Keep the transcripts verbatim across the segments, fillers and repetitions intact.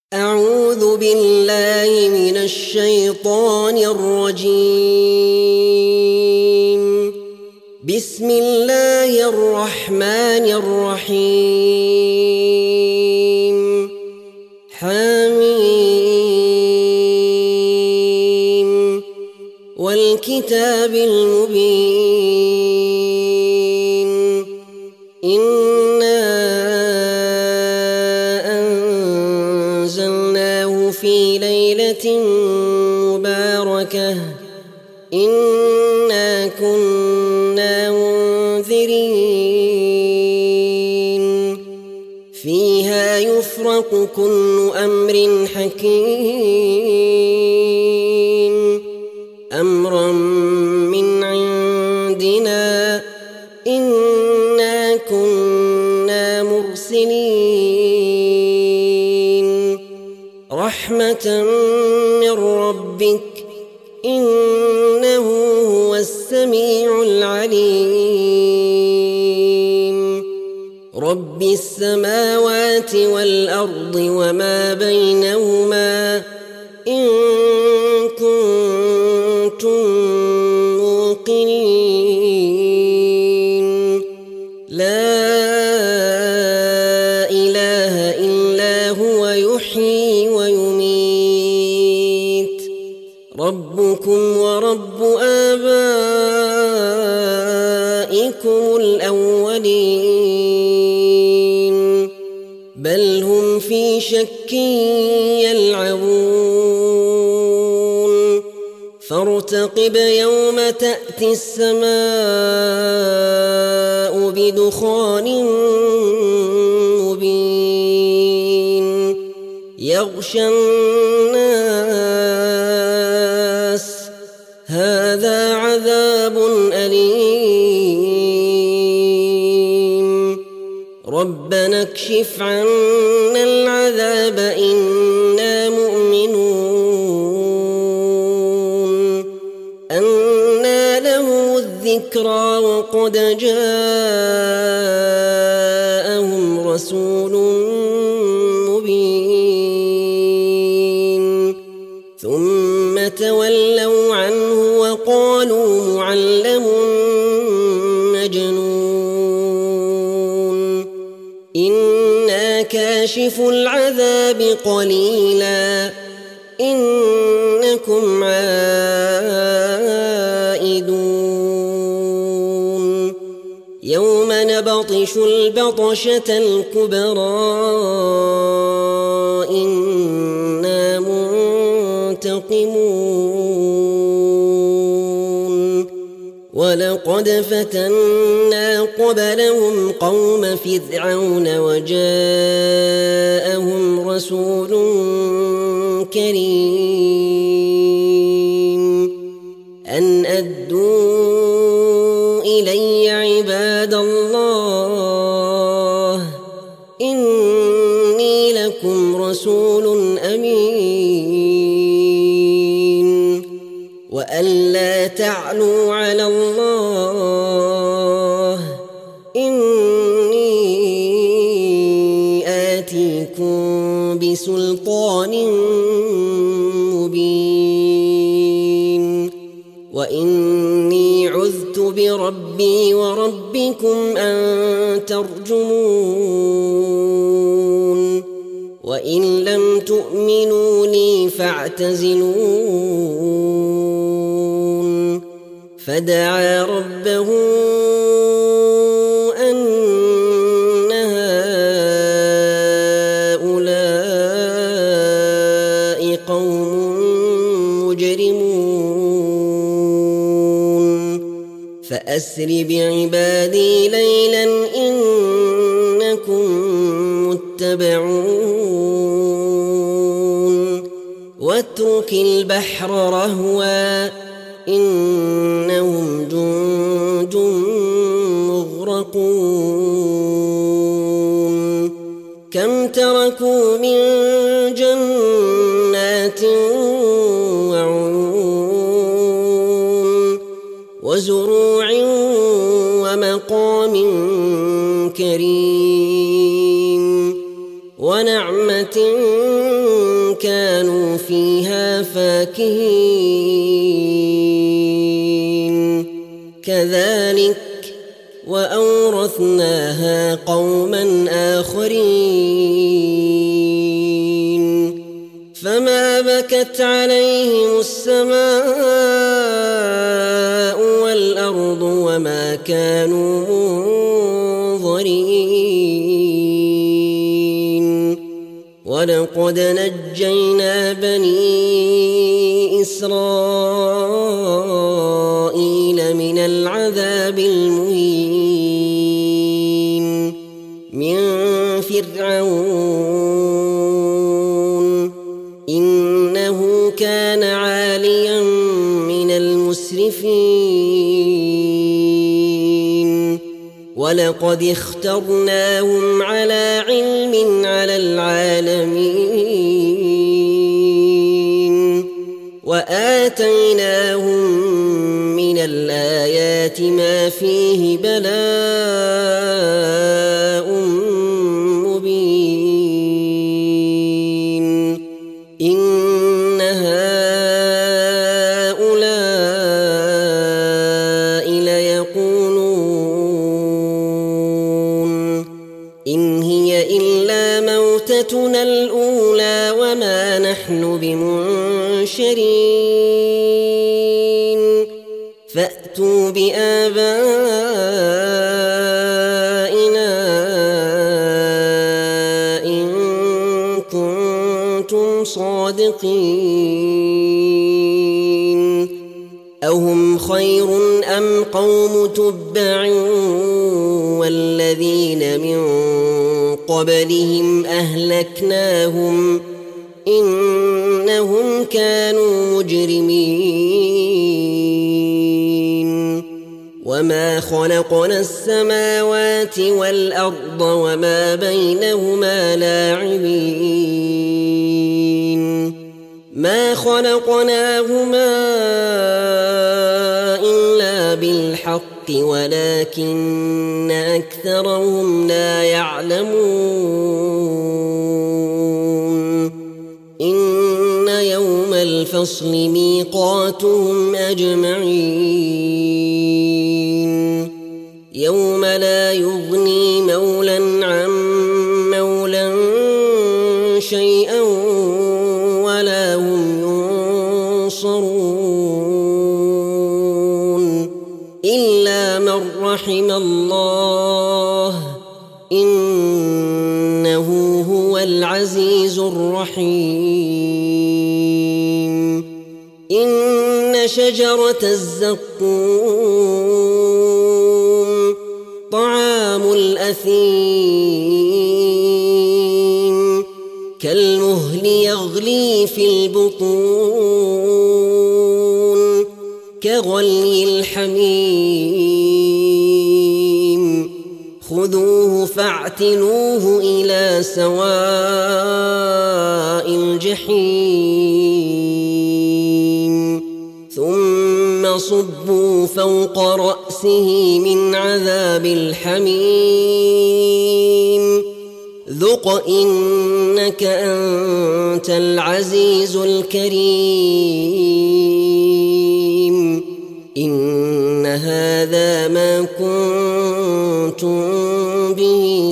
أعوذ بالله من الشيطان الرجيم. بسم الله الرحمن الرحيم. حميم والكتاب المبين. إنا أنزلناه في ليلة مباركة إنا كنا منذرين فيها يفرق كل أمر حكيم أمرا من عندنا إنا كنا مرسلين رحمة من ربك إنه هو السميع العليم. رب السماوات والأرض وما بينهما إن كنتم موقنين. لا إله إلا هو يحيي ويميت. ربكم ورب آبائكم الأولين بل هم في شك يلعبون. فارتقب يوم تأتي السماء بدخان مبين يغشى الناس هذا عذاب أليم. ربنا اكشف عنا العذاب إنا مؤمنون. أنى له الذكرى وقد جاءهم رسول مبين ثم تولوا عنه وقالوا معلم مجنون. إنا كاشف العذاب قليلا إنكم عائدون. يوم نبطش البطشة الكبرى إنا منتقمون. ولقد فتنا قبلهم قوم فرعون وجاءهم رسول كريم أن أدوا إلي عباد الله إني لكم رسول أمين وأن لا تعلوا على الله إني آتيكم بسلطان مبين وإني عذت بربي وربكم أن ترجمون. وإن لم تؤمنوا لي فاعتزلون. فدعا ربه أن هؤلاء قوم مجرمون. فأسر بعبادي ليلا إنكم متبعون. واترك البحر رهوا إنهم جند مغرقون. كم تركوا من جنات وعيون وزروع ومقام كريم ونعمة كانوا فيها فاكهين كذلك وأورثناها قوما آخرين فما بكت عليهم السماء والأرض وما كانوا منظرين ولقد نجينا بني إسرائيل من العذاب المهين من فرعون إنه كان عاليا من المسرفين ولقد اخترناهم على علم على العالمين وآتيناهم من الآيات ما فيه بلاء مبين إن هؤلاء ليقولون إن هي إلا موتتنا الأولى وما نحن بمنشرين فأتوا بآبائنا إن كنتم صادقين أهم خير أم قوم تبع والذين من قبلهم أهلكناهم إنهم كانوا مجرمين وما خلقنا السماوات والأرض وما بينهما لاعبين ما خلقناهما إلا بالحق ولكن أكثرهم لا يعلمون إن يوم الفصل ميقاتهم أجمعين يوم لا يغني مولى عن مولى شيئا ولا هم ينصرون إلا من رحم الله إنه هو العزيز الرحيم إن شجرة الزقوم طعام الأثيم كالمهل يغلي في البطون كغلي الحميم خذوه فاعتلوه إلى سواء الجحيم ثم صبوا فوق رأسه من عذاب الحميم ذق إنك أنت العزيز الكريم إن هذا ما كنتم به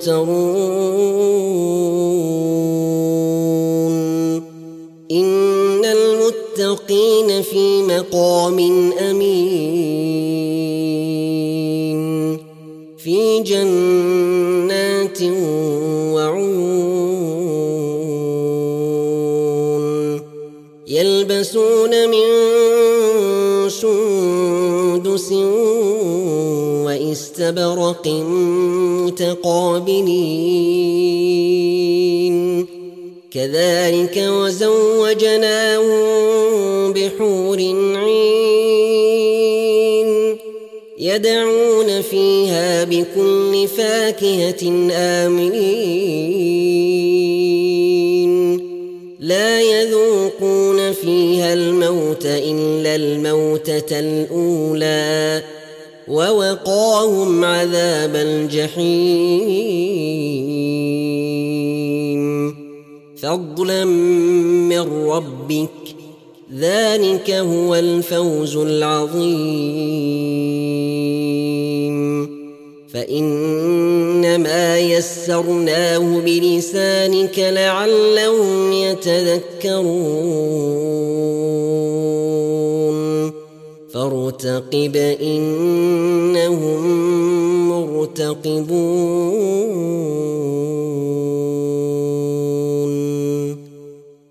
تمترون إن المتقين في مقام أمين في جنات وعيون يلبسون من سندس واستبرق متقابلين كذلك وزوجناهم بحور عين يدعون فيها بكل فاكهة آمنين لا يذوقون فيها الموت إلا الموتة الأولى ووقاهم عذاب الجحيم فضلا من ربك ذلك هو الفوز العظيم فإنما يسرناه بلسانك لعلهم يتذكرون فارتقب إنهم مرتقبون